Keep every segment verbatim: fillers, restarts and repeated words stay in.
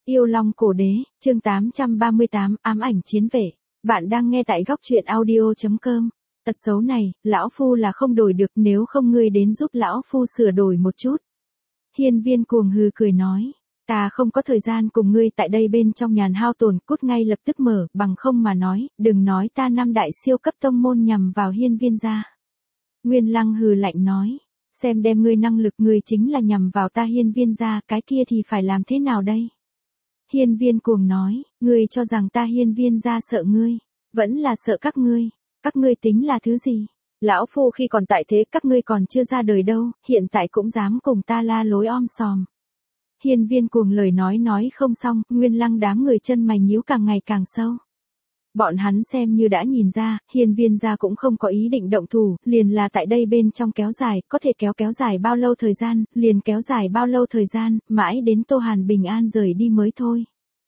Yêu Long Cổ Đế, chương tám trăm ba mươi tám, ám ảnh chiến vệ. Bạn đang nghe tại góc truyện audio chấm com. Tật xấu này, lão phu là không đổi được, nếu không ngươi đến giúp lão phu sửa đổi một chút. Hiên Viên cuồng hừ cười nói, ta không có thời gian cùng ngươi tại đây bên trong nhàn hao tổn, cút ngay lập tức mở, bằng không mà nói, đừng nói ta năm đại siêu cấp tông môn nhằm vào Hiên Viên gia. Nguyên Lăng hừ lạnh nói, xem đem ngươi năng lực, ngươi chính là nhằm vào ta Hiên Viên gia, cái kia thì phải làm thế nào đây? Hiên Viên cuồng nói, ngươi cho rằng ta Hiên Viên gia sợ ngươi, vẫn là sợ các ngươi, các ngươi tính là thứ gì? Lão phu khi còn tại thế các ngươi còn chưa ra đời đâu, hiện tại cũng dám cùng ta la lối om sòm. Hiên Viên cuồng lời nói nói không xong, Nguyên Lăng đám người chân mày nhíu càng ngày càng sâu. Bọn hắn xem như đã nhìn ra, Hiên Viên gia cũng không có ý định động thủ, liền là tại đây bên trong kéo dài, có thể kéo kéo dài bao lâu thời gian, liền kéo dài bao lâu thời gian, mãi đến Tô Hàn bình an rời đi mới thôi.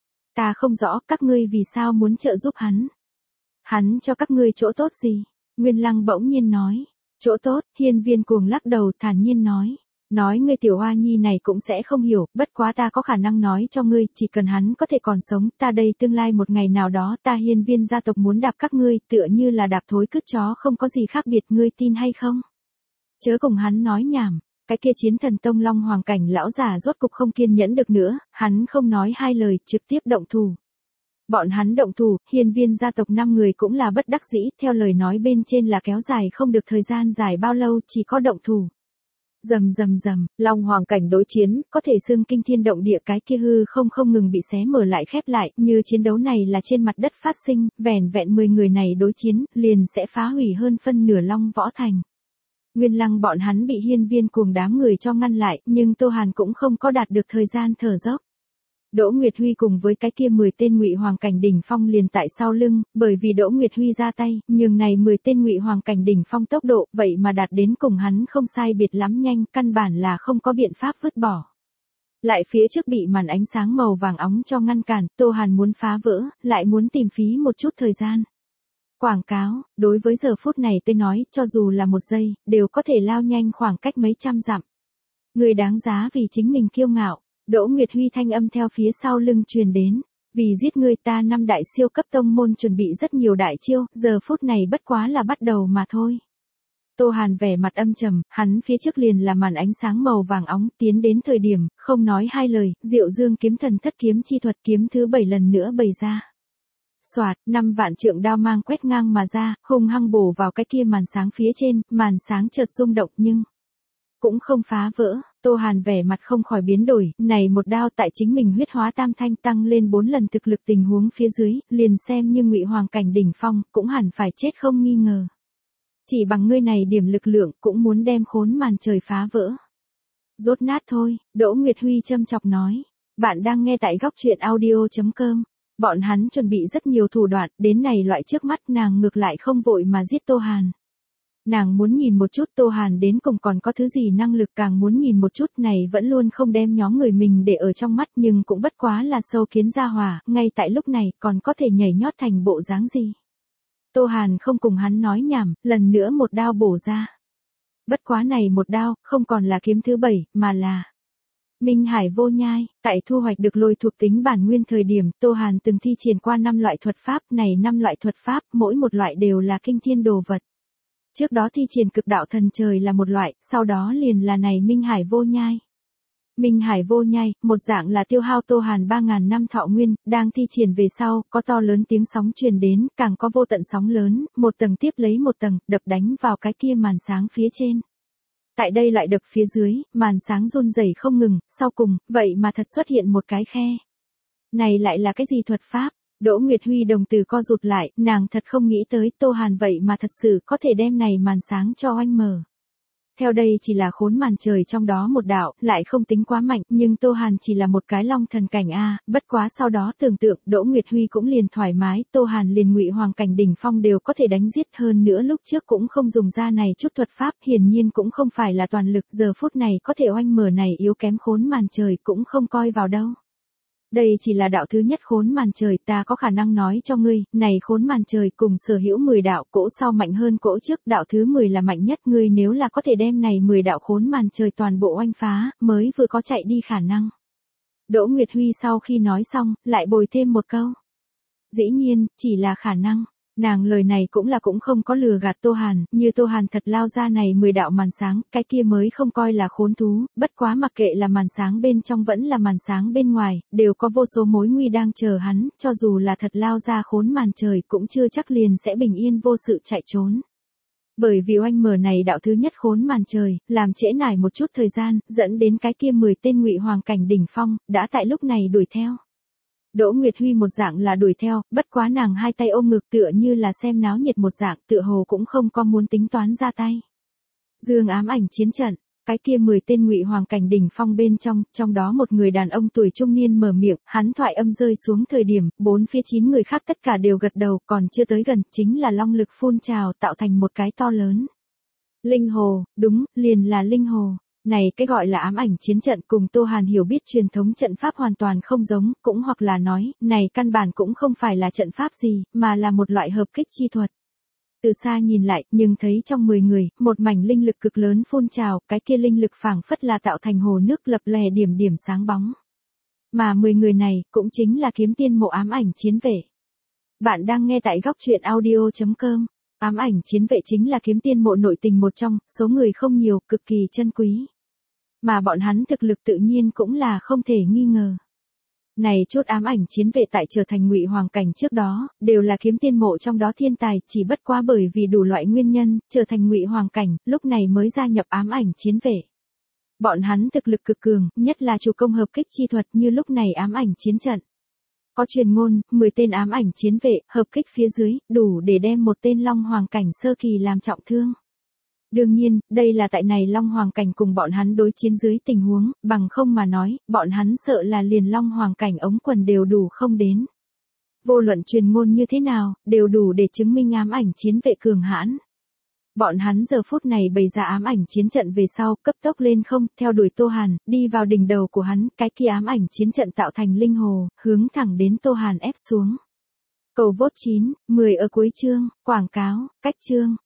Ta không rõ các ngươi vì sao muốn trợ giúp hắn. Hắn cho các ngươi chỗ tốt gì? Nguyên Lăng bỗng nhiên nói. Chỗ tốt, Hiên Viên cuồng lắc đầu thản nhiên nói. Nói ngươi tiểu hoa nhi này cũng sẽ không hiểu, bất quá ta có khả năng nói cho ngươi, chỉ cần hắn có thể còn sống, ta đây tương lai một ngày nào đó ta Hiên Viên gia tộc muốn đạp các ngươi, tựa như là đạp thối cứt chó, không có gì khác biệt, ngươi tin hay không? Chớ cùng hắn nói nhảm, cái kia Chiến Thần Tông Long Hoàng cảnh lão già rốt cục không kiên nhẫn được nữa, hắn không nói hai lời, trực tiếp động thủ. Bọn hắn động thủ, Hiên Viên gia tộc năm người cũng là bất đắc dĩ, theo lời nói bên trên là kéo dài không được thời gian dài bao lâu, chỉ có động thủ. Rầm rầm rầm, Long Hoàng cảnh đối chiến, có thể xưng kinh thiên động địa, cái kia hư không không ngừng bị xé mở lại khép lại, như chiến đấu này là trên mặt đất phát sinh, vẻn vẹn mười người này đối chiến, liền sẽ phá hủy hơn phân nửa Long Võ Thành. Nguyên Lăng bọn hắn bị Hiên Viên cuồng đám người cho ngăn lại, nhưng Tô Hàn cũng không có đạt được thời gian thở dốc. Đỗ Nguyệt Huy cùng với cái kia mười tên Ngụy Hoàng cảnh đỉnh phong liền tại sau lưng, bởi vì Đỗ Nguyệt Huy ra tay, nhưng này mười tên Ngụy Hoàng cảnh đỉnh phong tốc độ, vậy mà đạt đến cùng hắn không sai biệt lắm nhanh, căn bản là không có biện pháp vứt bỏ. Lại phía trước bị màn ánh sáng màu vàng óng cho ngăn cản, Tô Hàn muốn phá vỡ, lại muốn tìm phí một chút thời gian. Quảng cáo, đối với giờ phút này tôi nói, cho dù là một giây, đều có thể lao nhanh khoảng cách mấy trăm dặm. Người đáng giá vì chính mình kiêu ngạo. Đỗ Nguyệt Huy thanh âm theo phía sau lưng truyền đến, vì giết ngươi ta năm đại siêu cấp tông môn chuẩn bị rất nhiều đại chiêu, giờ phút này bất quá là bắt đầu mà thôi. Tô Hàn vẻ mặt âm trầm, hắn phía trước liền là màn ánh sáng màu vàng óng, tiến đến thời điểm, không nói hai lời, Diệu Dương kiếm thần thất kiếm chi thuật kiếm thứ bảy lần nữa bày ra. Soạt, năm vạn trượng đao mang quét ngang mà ra, hung hăng bổ vào cái kia màn sáng phía trên, màn sáng chợt rung động nhưng cũng không phá vỡ. Tô Hàn vẻ mặt không khỏi biến đổi, này một đao tại chính mình huyết hóa tam thanh tăng lên bốn lần thực lực tình huống phía dưới, liền xem như Ngụy Hoàng cảnh đỉnh phong, cũng hẳn phải chết không nghi ngờ. Chỉ bằng ngươi này điểm lực lượng, cũng muốn đem khốn màn trời phá vỡ. Rốt nát thôi, Đỗ Nguyệt Huy châm chọc nói. Bạn đang nghe tại góc truyện audio chấm com. Bọn hắn chuẩn bị rất nhiều thủ đoạn, đến này loại trước mắt nàng ngược lại không vội mà giết Tô Hàn. Nàng muốn nhìn một chút Tô Hàn đến cùng còn có thứ gì năng lực, càng muốn nhìn một chút này vẫn luôn không đem nhóm người mình để ở trong mắt, nhưng cũng bất quá là sâu kiến gia hỏa, ngay tại lúc này còn có thể nhảy nhót thành bộ dáng gì. Tô Hàn không cùng hắn nói nhảm, lần nữa một đao bổ ra. Bất quá này một đao, không còn là kiếm thứ bảy, mà là Minh Hải Vô Nhai. Tại thu hoạch được lôi thuộc tính bản nguyên thời điểm, Tô Hàn từng thi triển qua năm loại thuật pháp, này năm loại thuật pháp, mỗi một loại đều là kinh thiên đồ vật. Trước đó thi triển cực đạo thần trời là một loại, sau đó liền là này Minh Hải Vô Nhai. Minh Hải Vô Nhai, một dạng là tiêu hao Tô Hàn ba ngàn năm thọ nguyên, đang thi triển về sau, có to lớn tiếng sóng truyền đến, càng có vô tận sóng lớn, một tầng tiếp lấy một tầng, đập đánh vào cái kia màn sáng phía trên. Tại đây lại đập phía dưới, màn sáng run rẩy không ngừng, sau cùng, vậy mà thật xuất hiện một cái khe. Này lại là cái gì thuật pháp? Đỗ Nguyệt Huy đồng tử co rụt lại, nàng thật không nghĩ tới Tô Hàn vậy mà thật sự có thể đem này màn sáng cho oanh mở. Theo đây chỉ là khốn màn trời trong đó một đạo, lại không tính quá mạnh, nhưng Tô Hàn chỉ là một cái long thần cảnh A, bất quá sau đó tưởng tượng, Đỗ Nguyệt Huy cũng liền thoải mái, Tô Hàn liền Ngụy Hoàng cảnh đỉnh phong đều có thể đánh giết, hơn nữa lúc trước cũng không dùng ra này chút thuật pháp, hiển nhiên cũng không phải là toàn lực, giờ phút này có thể oanh mở này yếu kém khốn màn trời cũng không coi vào đâu. Đây chỉ là đạo thứ nhất khốn màn trời, ta có khả năng nói cho ngươi, này khốn màn trời cùng sở hữu mười đạo, cỗ sau mạnh hơn cỗ trước, đạo thứ mười là mạnh nhất, ngươi nếu là có thể đem này mười đạo khốn màn trời toàn bộ oanh phá, mới vừa có chạy đi khả năng. Đỗ Nguyệt Huy sau khi nói xong, lại bồi thêm một câu. Dĩ nhiên, chỉ là khả năng. Nàng lời này cũng là cũng không có lừa gạt Tô Hàn, như Tô Hàn thật lao ra này mười đạo màn sáng, cái kia mới không coi là khốn thú, bất quá mặc kệ là màn sáng bên trong vẫn là màn sáng bên ngoài, đều có vô số mối nguy đang chờ hắn, cho dù là thật lao ra khốn màn trời cũng chưa chắc liền sẽ bình yên vô sự chạy trốn. Bởi vì oanh mở này đạo thứ nhất khốn màn trời, làm trễ nải một chút thời gian, dẫn đến cái kia mười tên ngụy hoàng cảnh đỉnh phong, đã tại lúc này đuổi theo. Đỗ Nguyệt Huy một dạng là đuổi theo, bất quá nàng hai tay ôm ngực tựa như là xem náo nhiệt một dạng, tựa hồ cũng không có muốn tính toán ra tay. Dương ám ảnh chiến trận, cái kia mười tên ngụy hoàng cảnh đỉnh phong bên trong, trong đó một người đàn ông tuổi trung niên mở miệng, hắn thoại âm rơi xuống thời điểm, bốn phía chín người khác tất cả đều gật đầu, còn chưa tới gần, chính là long lực phun trào tạo thành một cái to lớn. Linh hồ, đúng, liền là linh hồ. Này cái gọi là ám ảnh chiến trận cùng Tô Hàn hiểu biết truyền thống trận pháp hoàn toàn không giống, cũng hoặc là nói, này căn bản cũng không phải là trận pháp gì, mà là một loại hợp kích chi thuật. Từ xa nhìn lại, nhưng thấy trong mười người, một mảnh linh lực cực lớn phun trào, cái kia linh lực phảng phất là tạo thành hồ nước lập lòe điểm điểm sáng bóng. Mà mười người này, cũng chính là kiếm tiên mộ ám ảnh chiến vệ. Bạn đang nghe tại góc truyện audio chấm com. Ám ảnh chiến vệ chính là kiếm tiên mộ nội tình một trong, số người không nhiều, cực kỳ chân quý. Mà bọn hắn thực lực tự nhiên cũng là không thể nghi ngờ. Này chốt ám ảnh chiến vệ tại trở thành ngụy hoàng cảnh trước đó, đều là kiếm tiên mộ trong đó thiên tài, chỉ bất quá bởi vì đủ loại nguyên nhân, trở thành ngụy hoàng cảnh, lúc này mới gia nhập ám ảnh chiến vệ. Bọn hắn thực lực cực cường, nhất là chủ công hợp kích chi thuật như lúc này ám ảnh chiến trận. Có truyền ngôn, mười tên ám ảnh chiến vệ, hợp kích phía dưới, đủ để đem một tên long hoàng cảnh sơ kỳ làm trọng thương. Đương nhiên, đây là tại này long hoàng cảnh cùng bọn hắn đối chiến dưới tình huống, bằng không mà nói, bọn hắn sợ là liền long hoàng cảnh ống quần đều đủ không đến. Vô luận truyền ngôn như thế nào, đều đủ để chứng minh ám ảnh chiến vệ cường hãn. Bọn hắn giờ phút này bày ra ám ảnh chiến trận về sau, cấp tốc lên không, theo đuổi Tô Hàn, đi vào đỉnh đầu của hắn, cái kia ám ảnh chiến trận tạo thành linh hồ, hướng thẳng đến Tô Hàn ép xuống. Cầu vote chín, mười ở cuối chương, quảng cáo, cách chương.